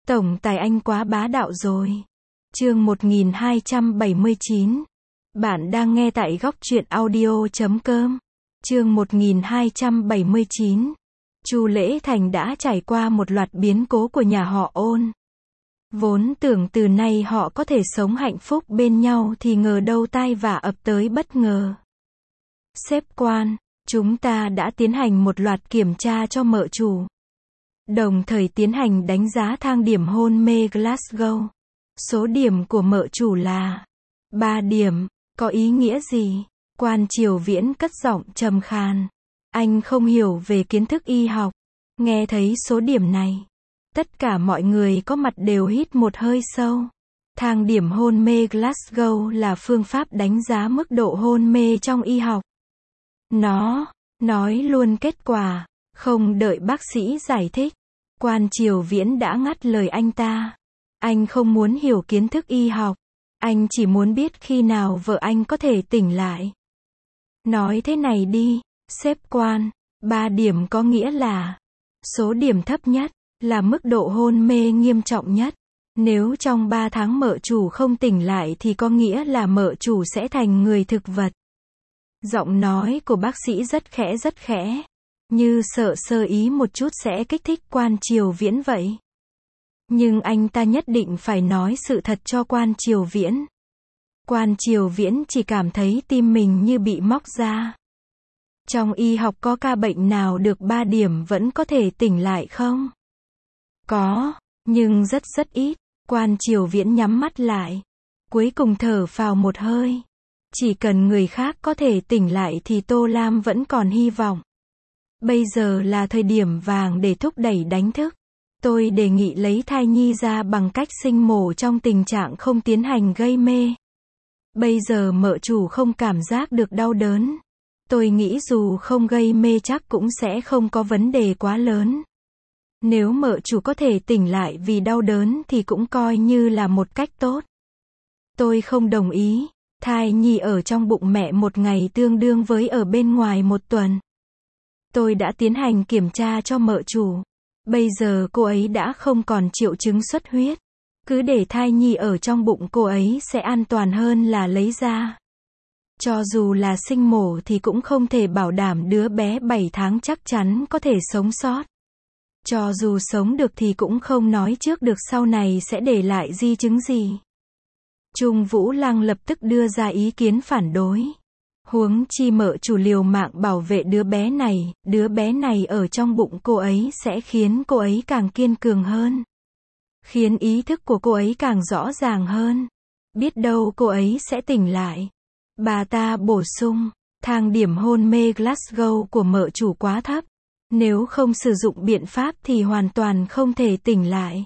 Tổng tài anh quá bá đạo rồi. Chương 1279. Bạn đang nghe tại góc truyện audio.com. Chương 1279. Chu Lễ Thành đã trải qua một loạt biến cố của nhà họ Ôn. Vốn tưởng từ nay họ có thể sống hạnh phúc bên nhau thì ngờ đâu tai vạ ập tới bất ngờ. Sếp Quan, chúng ta đã tiến hành một loạt kiểm tra cho mợ chủ. Đồng thời tiến hành đánh giá thang điểm hôn mê Glasgow. Số điểm của mợ chủ là 3 điểm, có ý nghĩa gì? Quan Triều Viễn cất giọng trầm khàn. Anh không hiểu về kiến thức y học. Nghe thấy số điểm này, tất cả mọi người có mặt đều hít một hơi sâu. Thang điểm hôn mê Glasgow là phương pháp đánh giá mức độ hôn mê trong y học. Nó nói luôn kết quả, không đợi bác sĩ giải thích. Quan Triều Viễn đã ngắt lời anh ta. Anh không muốn hiểu kiến thức y học. Anh chỉ muốn biết khi nào vợ anh có thể tỉnh lại. Nói thế này đi, sếp Quan, 3 điểm có nghĩa là số điểm thấp nhất, là mức độ hôn mê nghiêm trọng nhất. Nếu trong 3 tháng mợ chủ không tỉnh lại thì có nghĩa là mợ chủ sẽ thành người thực vật. Giọng nói của bác sĩ rất khẽ, như sợ sơ ý một chút sẽ kích thích Quan Triều Viễn vậy. Nhưng anh ta nhất định phải nói sự thật cho Quan Triều Viễn. Quan Triều Viễn chỉ cảm thấy tim mình như bị móc ra. Trong y học có ca bệnh nào được 3 điểm vẫn có thể tỉnh lại không? Có, nhưng rất ít. Quan Triều Viễn nhắm mắt lại. Cuối cùng thở phào một hơi. Chỉ cần người khác có thể tỉnh lại thì Tô Lam vẫn còn hy vọng. Bây giờ là thời điểm vàng để thúc đẩy đánh thức. Tôi đề nghị lấy thai nhi ra bằng cách sinh mổ trong tình trạng không tiến hành gây mê. Bây giờ mợ chủ không cảm giác được đau đớn. Tôi nghĩ dù không gây mê chắc cũng sẽ không có vấn đề quá lớn. Nếu mợ chủ có thể tỉnh lại vì đau đớn thì cũng coi như là một cách tốt. Tôi không đồng ý. Thai nhi ở trong bụng mẹ một ngày tương đương với ở bên ngoài một tuần. Tôi đã tiến hành kiểm tra cho mợ chủ. Bây giờ cô ấy đã không còn triệu chứng xuất huyết. Cứ để thai nhi ở trong bụng cô ấy sẽ an toàn hơn là lấy ra. Cho dù là sinh mổ thì cũng không thể bảo đảm đứa bé 7 tháng chắc chắn có thể sống sót. Cho dù sống được thì cũng không nói trước được sau này sẽ để lại di chứng gì. Trung Vũ Lăng lập tức đưa ra ý kiến phản đối. Huống chi mợ chủ liều mạng bảo vệ đứa bé này ở trong bụng cô ấy sẽ khiến cô ấy càng kiên cường hơn. Khiến ý thức của cô ấy càng rõ ràng hơn. Biết đâu cô ấy sẽ tỉnh lại. Bà ta bổ sung, thang điểm hôn mê Glasgow của mợ chủ quá thấp. Nếu không sử dụng biện pháp thì hoàn toàn không thể tỉnh lại.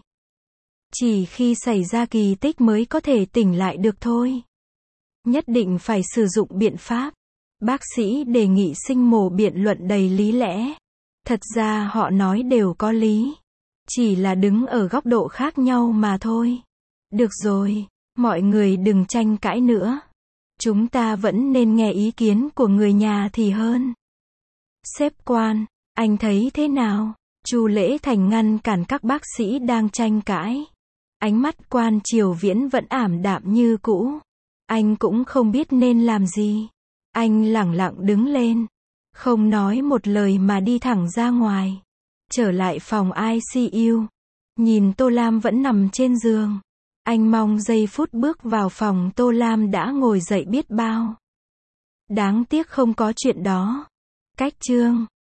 Chỉ khi xảy ra kỳ tích mới có thể tỉnh lại được thôi. Nhất định phải sử dụng biện pháp. Bác sĩ đề nghị sinh mổ biện luận đầy lý lẽ. Thật ra họ nói đều có lý. Chỉ là đứng ở góc độ khác nhau mà thôi. Được rồi, mọi người đừng tranh cãi nữa. Chúng ta vẫn nên nghe ý kiến của người nhà thì hơn. Sếp Quan, anh thấy thế nào? Chu Lễ Thành ngăn cản các bác sĩ đang tranh cãi. Ánh mắt Quan Triều Viễn vẫn ảm đạm như cũ. Anh cũng không biết nên làm gì. Anh lẳng lặng đứng lên. Không nói một lời mà đi thẳng ra ngoài. Trở lại phòng ICU. Nhìn Tô Lam vẫn nằm trên giường. Anh mong giây phút bước vào phòng Tô Lam đã ngồi dậy biết bao. Đáng tiếc không có chuyện đó. Cách chương